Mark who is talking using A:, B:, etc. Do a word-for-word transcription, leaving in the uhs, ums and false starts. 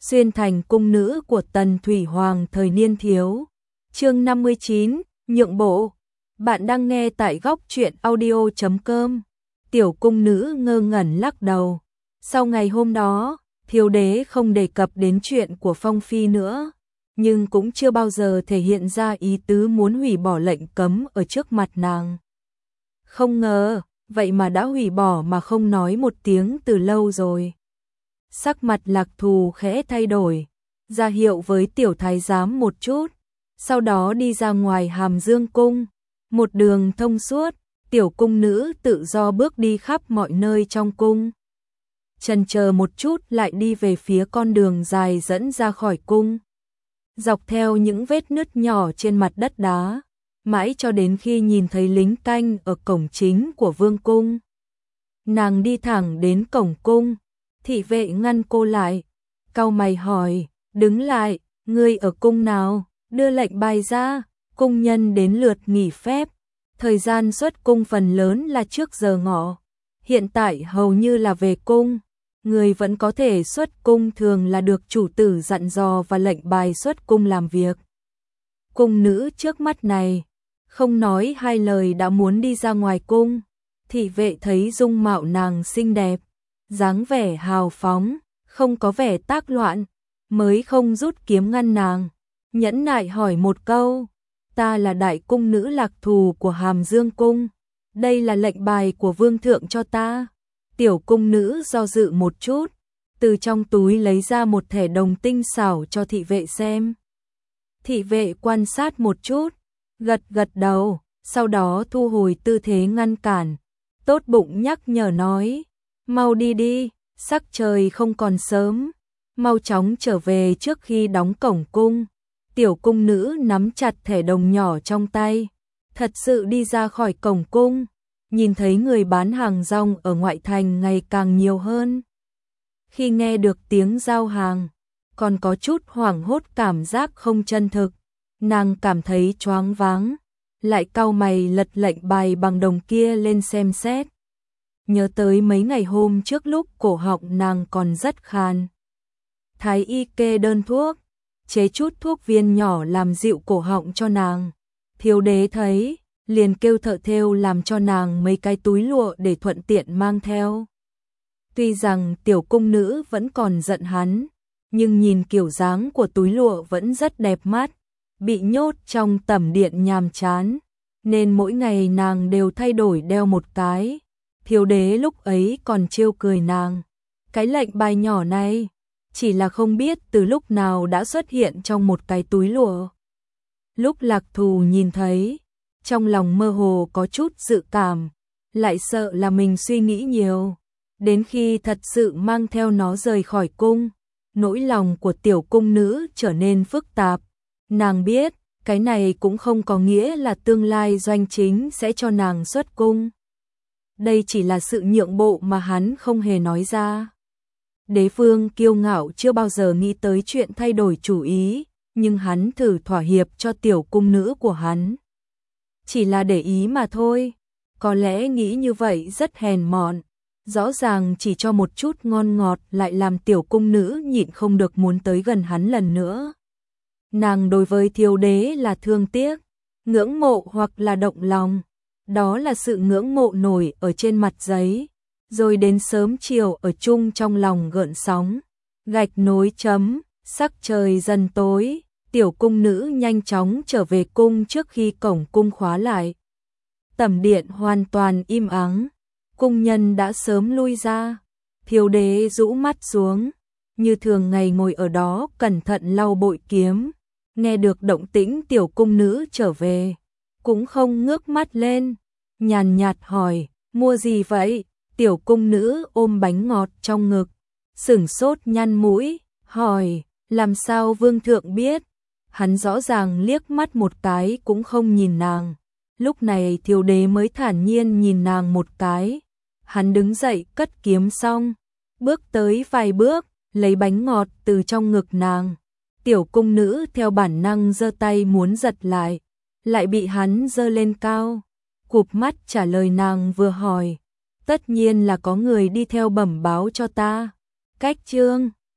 A: xuyên thành cung nữ của Tần Thủy Hoàng thời niên thiếu. Chương năm mươi chín, nhượng bộ. Bạn đang nghe tại góc truyện audio chấm com. Tiểu cung nữ ngơ ngẩn lắc đầu. Sau ngày hôm đó, Thiếu đế không đề cập đến chuyện của Phong Phi nữa, nhưng cũng chưa bao giờ thể hiện ra ý tứ muốn hủy bỏ lệnh cấm ở trước mặt nàng. Không ngờ, vậy mà đã hủy bỏ mà không nói một tiếng từ lâu rồi. Sắc mặt Lạc Thù khẽ thay đổi, ra hiệu với tiểu thái giám một chút, sau đó đi ra ngoài Hàm Dương cung, một đường thông suốt, tiểu cung nữ tự do bước đi khắp mọi nơi trong cung. Chần chờ một chút lại đi về phía con đường dài dẫn ra khỏi cung, dọc theo những vết nứt nhỏ trên mặt đất đá, mãi cho đến khi nhìn thấy lính canh ở cổng chính của vương cung. Nàng đi thẳng đến cổng cung, thị vệ ngăn cô lại, cau mày hỏi, đứng lại, ngươi ở cung nào, đưa lệnh bài ra, cung nhân đến lượt nghỉ phép, thời gian xuất cung phần lớn là trước giờ ngọ, hiện tại hầu như là về cung. Người vẫn có thể xuất cung thường là được chủ tử dặn dò và lệnh bài xuất cung làm việc. Cung nữ trước mắt này, không nói hai lời đã muốn đi ra ngoài cung, thị vệ thấy dung mạo nàng xinh đẹp, dáng vẻ hào phóng, không có vẻ tác loạn, mới không rút kiếm ngăn nàng, nhẫn nại hỏi một câu, ta là đại cung nữ Lạc Thù của Hàm Dương cung, đây là lệnh bài của vương thượng cho ta. Tiểu cung nữ do dự một chút, từ trong túi lấy ra một thẻ đồng tinh xảo cho thị vệ xem. Thị vệ quan sát một chút, gật gật đầu, sau đó thu hồi tư thế ngăn cản, tốt bụng nhắc nhở nói, mau đi đi, sắc trời không còn sớm, mau chóng trở về trước khi đóng cổng cung. Tiểu cung nữ nắm chặt thẻ đồng nhỏ trong tay, thật sự đi ra khỏi cổng cung. Nhìn thấy người bán hàng rong ở ngoại thành ngày càng nhiều hơn. Khi nghe được tiếng giao hàng, còn có chút hoảng hốt cảm giác không chân thực, nàng cảm thấy choáng váng, lại cau mày lật lệnh bài bằng đồng kia lên xem xét. Nhớ tới mấy ngày hôm trước lúc cổ họng nàng còn rất khàn. Thái y kê đơn thuốc, chế chút thuốc viên nhỏ làm dịu cổ họng cho nàng. Thiếu đế thấy, liền kêu thợ thêu làm cho nàng mấy cái túi lụa để thuận tiện mang theo. Tuy rằng tiểu cung nữ vẫn còn giận hắn, nhưng nhìn kiểu dáng của túi lụa vẫn rất đẹp mắt, bị nhốt trong tẩm điện nhàm chán, nên mỗi ngày nàng đều thay đổi đeo một cái. Thiếu đế lúc ấy còn trêu cười nàng, cái lệnh bài nhỏ này, chỉ là không biết từ lúc nào đã xuất hiện trong một cái túi lụa. Lúc Lạc Thù nhìn thấy, trong lòng mơ hồ có chút dự cảm, lại sợ là mình suy nghĩ nhiều. Đến khi thật sự mang theo nó rời khỏi cung, nỗi lòng của tiểu cung nữ trở nên phức tạp. Nàng biết, cái này cũng không có nghĩa là tương lai doanh chính sẽ cho nàng xuất cung. Đây chỉ là sự nhượng bộ mà hắn không hề nói ra. Đế vương kiêu ngạo chưa bao giờ nghĩ tới chuyện thay đổi chủ ý, nhưng hắn thử thỏa hiệp cho tiểu cung nữ của hắn. Chỉ là để ý mà thôi, có lẽ nghĩ như vậy rất hèn mọn, rõ ràng chỉ cho một chút ngon ngọt lại làm tiểu cung nữ nhịn không được muốn tới gần hắn lần nữa. Nàng đối với thiếu đế là thương tiếc, ngưỡng mộ hoặc là động lòng, đó là sự ngưỡng mộ nổi ở trên mặt giấy, rồi đến sớm chiều ở chung trong lòng gợn sóng, gạch nối chấm, sắc trời dần tối. Tiểu cung nữ nhanh chóng trở về cung trước khi cổng cung khóa lại. Tẩm điện hoàn toàn im ắng, cung nhân đã sớm lui ra. Thiếu đế rũ mắt xuống, như thường ngày ngồi ở đó cẩn thận lau bội kiếm. Nghe được động tĩnh tiểu cung nữ trở về, cũng không ngước mắt lên, nhàn nhạt hỏi, mua gì vậy? Tiểu cung nữ ôm bánh ngọt trong ngực, sửng sốt nhăn mũi, hỏi, làm sao vương thượng biết? Hắn rõ ràng liếc mắt một cái cũng không nhìn nàng. Lúc này thiếu đế mới thản nhiên nhìn nàng một cái. Hắn đứng dậy cất kiếm xong, bước tới vài bước, lấy bánh ngọt từ trong ngực nàng. Tiểu cung nữ theo bản năng giơ tay muốn giật lại, lại bị hắn giơ lên cao. Cụp mắt trả lời nàng vừa hỏi, tất nhiên là có người đi theo bẩm báo cho ta. Cách chương